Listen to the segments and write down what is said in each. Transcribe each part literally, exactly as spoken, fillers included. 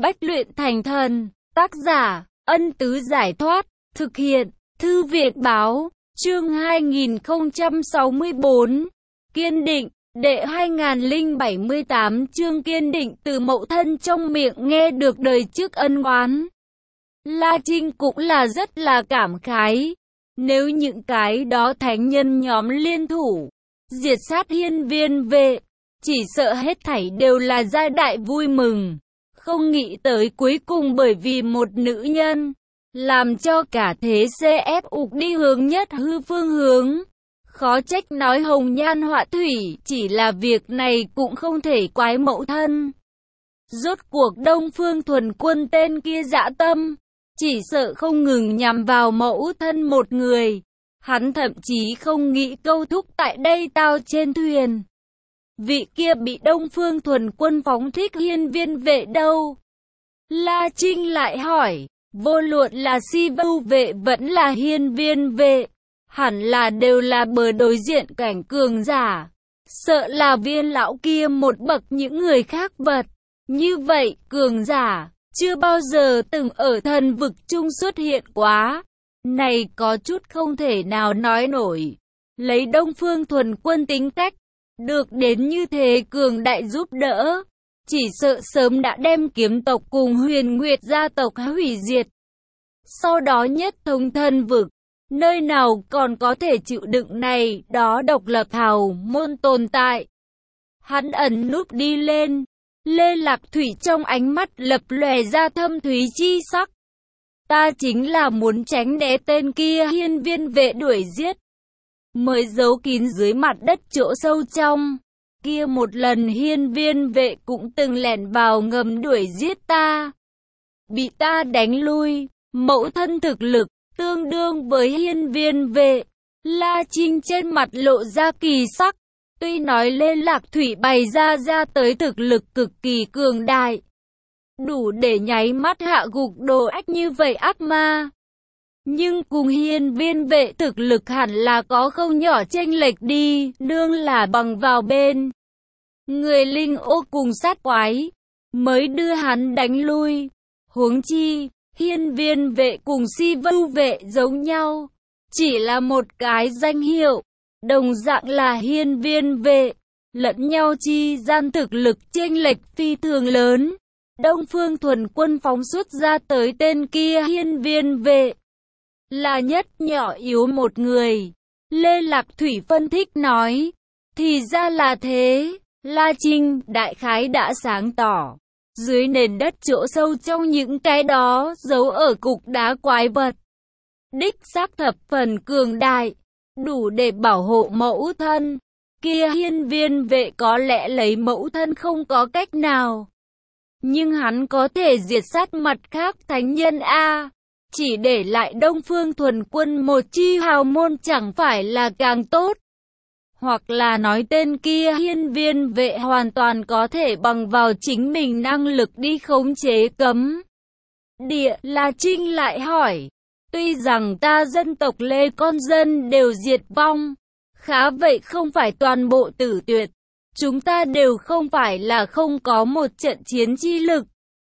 bách luyện thành thần. Tác giả, Ân Tứ Giải Thoát. Thực hiện, Thư viện Báo. Chương hai nghìn không trăm sáu mươi bốn. Kiên định. Đệ hai nghìn không trăm bảy mươi tám chương kiên định từ mẫu thân trong miệng nghe được đời trước ân oán. La Trinh cũng là rất là cảm khái. Nếu những cái đó thánh nhân nhóm liên thủ, diệt sát hiên viên vệ, chỉ sợ hết thảy đều là giai đại vui mừng. Không nghĩ tới cuối cùng bởi vì một nữ nhân, làm cho cả thế xê ép ục đi hướng nhất hư phương hướng. Khó trách nói hồng nhan họa thủy, chỉ là việc này cũng không thể quái mẫu thân. Rốt cuộc Đông Phương Thuần Quân tên kia dã tâm, chỉ sợ không ngừng nhằm vào mẫu thân một người. Hắn thậm chí không nghĩ câu thúc tại đây tao trên thuyền. Vị kia bị Đông Phương Thuần Quân phóng thích hiên viên vệ đâu? La Trinh lại hỏi, vô luận là si vưu vệ vẫn là hiên viên vệ, hẳn là đều là bờ đối diện cảnh cường giả. Sợ là viên lão kia một bậc những người khác vật. Như vậy, cường giả, chưa bao giờ từng ở thần vực chung xuất hiện quá. Này có chút không thể nào nói nổi. Lấy Đông Phương Thuần Quân tính cách, được đến như thế cường đại giúp đỡ, chỉ sợ sớm đã đem kiếm tộc cùng Huyền Nguyệt gia tộc hủy diệt. Sau đó nhất thống thần vực, nơi nào còn có thể chịu đựng này, đó độc lập hào môn tồn tại. Hắn ẩn núp đi lên, Lê Lạc Thủy trong ánh mắt lập lòe ra thâm thúy chi sắc. Ta chính là muốn tránh né tên kia hiên viên vệ đuổi giết, mới giấu kín dưới mặt đất chỗ sâu trong. Kia một lần hiên viên vệ cũng từng lẻn vào ngầm đuổi giết ta, bị ta đánh lui. Mẫu thân thực lực tương đương với hiên viên vệ. La Trinh trên mặt lộ ra kỳ sắc. Tuy nói Lê Lạc Thủy bày ra ra tới thực lực cực kỳ cường đại, đủ để nháy mắt hạ gục đồ ách như vậy ác ma, nhưng cùng hiên viên vệ thực lực hẳn là có không nhỏ chênh lệch đi. Nương là bằng vào bên người linh ô cùng sát quái mới đưa hắn đánh lui. Huống chi hiên viên vệ cùng si vưu vệ giống nhau, chỉ là một cái danh hiệu. Đồng dạng là hiên viên vệ, lẫn nhau chi gian thực lực chênh lệch phi thường lớn. Đông Phương Thuần Quân phóng xuất ra tới tên kia hiên viên vệ, là nhất nhỏ yếu một người. Lê Lạc Thủy phân tích nói, thì ra là thế. La Trinh đại khái đã sáng tỏ, dưới nền đất chỗ sâu trong những cái đó giấu ở cục đá quái vật, đích xác thập phần cường đại, đủ để bảo hộ mẫu thân. Kia hiên viên vệ có lẽ lấy mẫu thân không có cách nào, nhưng hắn có thể diệt sát mặt khác thánh nhân a. Chỉ để lại Đông Phương Thuần Quân một chi hào môn chẳng phải là càng tốt? Hoặc là nói tên kia hiên viên vệ hoàn toàn có thể bằng vào chính mình năng lực đi khống chế cấm địa. La Trinh lại hỏi, tuy rằng ta dân tộc Lê con dân đều diệt vong, khá vậy không phải toàn bộ tử tuyệt. Chúng ta đều không phải là không có một trận chiến chi lực.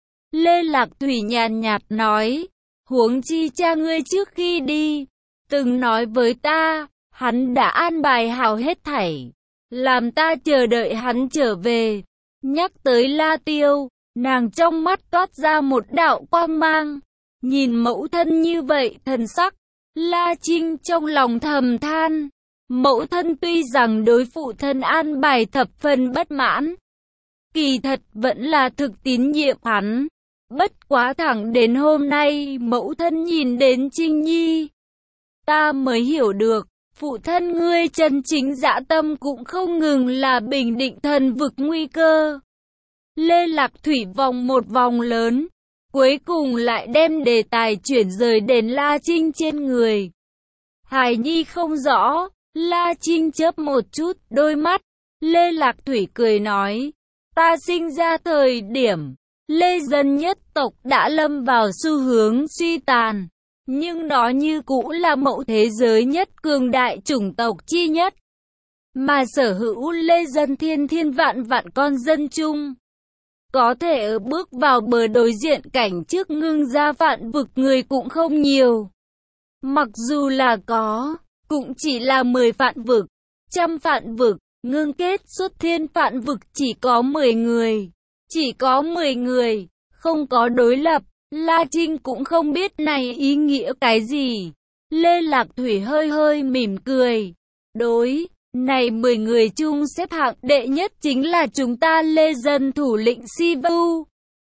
Lê Lạc Thủy nhàn nhạt nói, huống chi cha ngươi trước khi đi, từng nói với ta, hắn đã an bài hảo hết thảy, làm ta chờ đợi hắn trở về. Nhắc tới La Tiêu, nàng trong mắt toát ra một đạo quang mang. Nhìn mẫu thân như vậy thần sắc, La Trinh trong lòng thầm than. Mẫu thân tuy rằng đối phụ thân an bài thập phần bất mãn, kỳ thật vẫn là thực tín nhiệm hắn. Bất quá thẳng đến hôm nay mẫu thân nhìn đến Trinh Nhi, ta mới hiểu được, phụ thân ngươi chân chính dã tâm cũng không ngừng là bình định thần vực nguy cơ. Lê Lạc Thủy vòng một vòng lớn, cuối cùng lại đem đề tài chuyển rời đến La Trinh trên người. Hài Nhi không rõ. La Trinh chớp một chút đôi mắt. Lê Lạc Thủy cười nói, ta sinh ra thời điểm Lê dân nhất tộc đã lâm vào xu hướng suy tàn, nhưng đó như cũ là mẫu thế giới nhất cường đại chủng tộc chi nhất, mà sở hữu Lê dân thiên thiên vạn vạn con dân chung. Có thể ở bước vào bờ đối diện cảnh trước ngưng ra vạn vực người cũng không nhiều. Mặc dù là có, cũng chỉ là mười vạn vực, trăm vạn vực, ngưng kết xuất thiên vạn vực chỉ có mười người. Chỉ có mười người, không có đối lập, La Trinh cũng không biết này ý nghĩa cái gì. Lê Lạc Thủy hơi hơi mỉm cười. Đối, này mười người chung xếp hạng đệ nhất chính là chúng ta Lê dân thủ lĩnh Si Vu.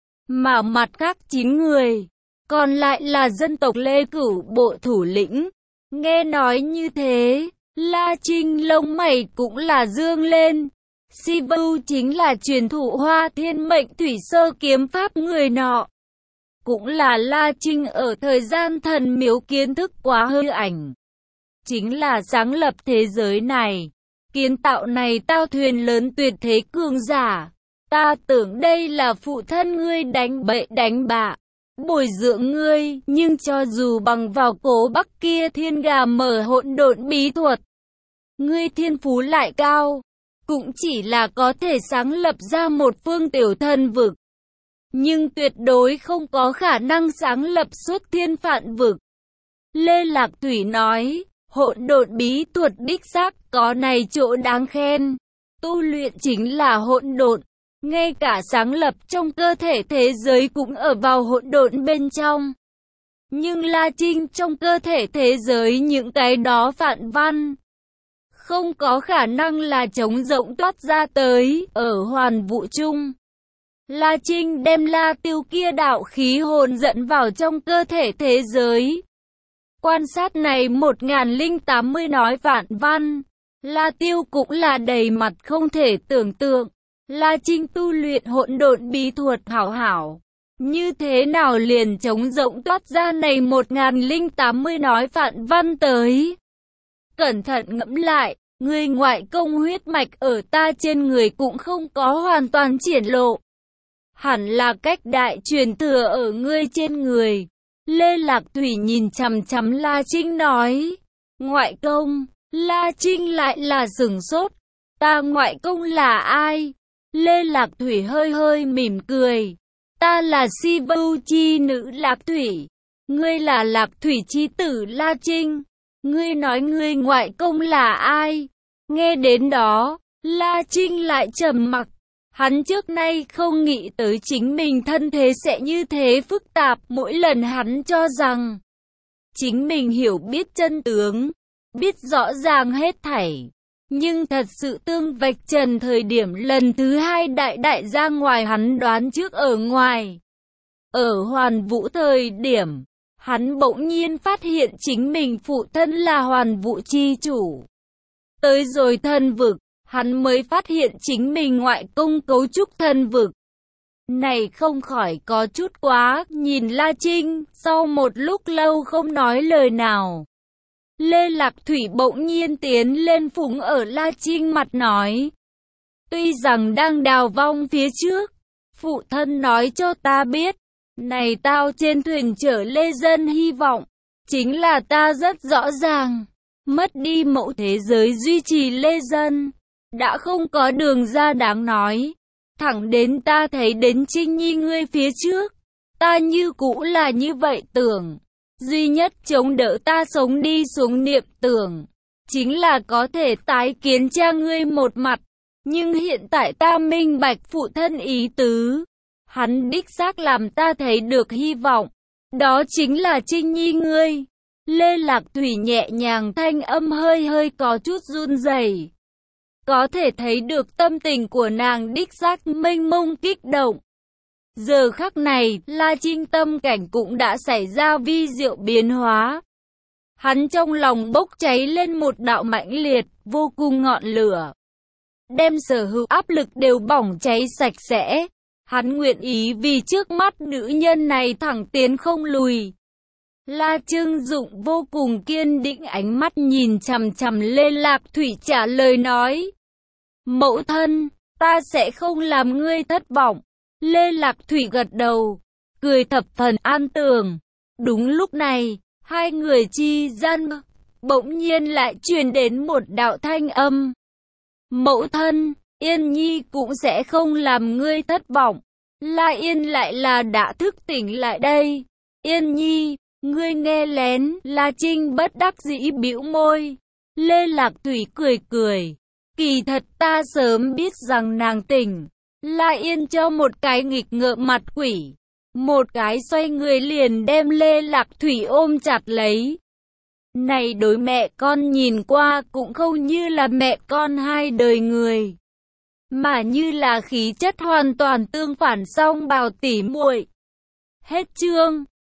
Mà mặt khác chín người, còn lại là dân tộc Lê Cửu bộ thủ lĩnh. Nghe nói như thế, La Trinh lông mày cũng là dương lên. Si Vu chính là truyền thụ Hoa Thiên Mệnh Thủy Sơ kiếm pháp người nọ. Cũng là La Trinh ở thời gian thần miếu kiến thức quá hư ảnh. Chính là sáng lập thế giới này. Kiến tạo này tao thuyền lớn tuyệt thế cường giả. Ta tưởng đây là phụ thân ngươi đánh bậy đánh bạ, bồi dưỡng ngươi, nhưng cho dù bằng vào cố bắc kia thiên gà mở hỗn độn bí thuật, ngươi thiên phú lại cao, cũng chỉ là có thể sáng lập ra một phương tiểu thần vực. Nhưng tuyệt đối không có khả năng sáng lập xuất thiên vạn vực. Lê Lạc Thủy nói, hỗn độn bí thuật đích xác có này chỗ đáng khen. Tu luyện chính là hỗn độn, ngay cả sáng lập trong cơ thể thế giới cũng ở vào hỗn độn bên trong. Nhưng La Trinh trong cơ thể thế giới những cái đó phản văn, không có khả năng là trống rỗng toát ra tới, ở hoàn vũ chung. La Trinh đem La Tiêu kia đạo khí hồn dẫn vào trong cơ thể thế giới. Quan sát này một nghìn lẻ tám mươi nói vạn văn, La Tiêu cũng là đầy mặt không thể tưởng tượng. La Trinh tu luyện hỗn độn bí thuật hảo hảo, như thế nào liền trống rỗng toát ra này một nghìn lẻ tám mươi nói vạn văn tới. Cẩn thận ngẫm lại, người ngoại công huyết mạch ở ta trên người cũng không có hoàn toàn triển lộ. Hẳn là cách đại truyền thừa ở ngươi trên người. Lê Lạc Thủy nhìn chằm chằm La Trinh nói. Ngoại công, La Trinh lại là sửng sốt. Ta ngoại công là ai? Lê Lạc Thủy hơi hơi mỉm cười. Ta là Si Vu chi nữ Lạc Thủy. Ngươi là Lạc Thủy chi tử La Trinh. Ngươi nói ngươi ngoại công là ai? Nghe đến đó, La Trinh lại trầm mặc. Hắn trước nay không nghĩ tới chính mình thân thế sẽ như thế phức tạp, mỗi lần hắn cho rằng chính mình hiểu biết chân tướng, biết rõ ràng hết thảy. Nhưng thật sự tương vạch trần thời điểm lần thứ hai đại đại ra ngoài hắn đoán trước ở ngoài. Ở Hoàn Vũ thời điểm, hắn bỗng nhiên phát hiện chính mình phụ thân là Hoàn Vũ chi chủ. Tới rồi thần vực, hắn mới phát hiện chính mình ngoại công cấu trúc thần vực. Này không khỏi có chút quá, nhìn La Trinh, sau một lúc lâu không nói lời nào. Lê Lạc Thủy bỗng nhiên tiến lên phúng ở La Trinh mặt nói. Tuy rằng đang đào vong phía trước, phụ thân nói cho ta biết, này tao trên thuyền chở Lê dân hy vọng, chính là ta rất rõ ràng, mất đi mẫu thế giới duy trì Lê dân, đã không có đường ra đáng nói. Thẳng đến ta thấy đến Trinh Nhi ngươi phía trước, ta như cũ là như vậy tưởng. Duy nhất chống đỡ ta sống đi xuống niệm tưởng, chính là có thể tái kiến cha ngươi một mặt. Nhưng hiện tại ta minh bạch phụ thân ý tứ. Hắn đích xác làm ta thấy được hy vọng. Đó chính là Trinh Nhi ngươi. Lê Lạc Thủy nhẹ nhàng thanh âm hơi hơi có chút run rẩy. Có thể thấy được tâm tình của nàng đích xác mênh mông kích động. Giờ khắc này, La Trinh tâm cảnh cũng đã xảy ra vi diệu biến hóa. Hắn trong lòng bốc cháy lên một đạo mãnh liệt, vô cùng ngọn lửa. Đem sở hữu áp lực đều bỏng cháy sạch sẽ. Hắn nguyện ý vì trước mắt nữ nhân này thẳng tiến không lùi. La Trưng Dụng vô cùng kiên định ánh mắt nhìn chằm chằm Lê Lạc Thủy trả lời nói. Mẫu thân, ta sẽ không làm ngươi thất vọng. Lê Lạc Thủy gật đầu, cười thập phần an tưởng. Đúng lúc này, hai người chi gian bỗng nhiên lại truyền đến một đạo thanh âm. Mẫu thân, Yên Nhi cũng sẽ không làm ngươi thất vọng. La Yên lại là đã thức tỉnh lại đây. Yên nhi, ngươi nghe lén. La Trinh bất đắc dĩ bĩu môi. Lê Lạc Thủy cười cười. Kỳ thật ta sớm biết rằng nàng tỉnh. La Yên cho một cái nghịch ngợm mặt quỷ. Một cái xoay người liền đem Lê Lạc Thủy ôm chặt lấy. Này đối mẹ con nhìn qua cũng không như là mẹ con hai đời người, mà như là khí chất hoàn toàn tương phản song bào tỉ muội. Hết chương.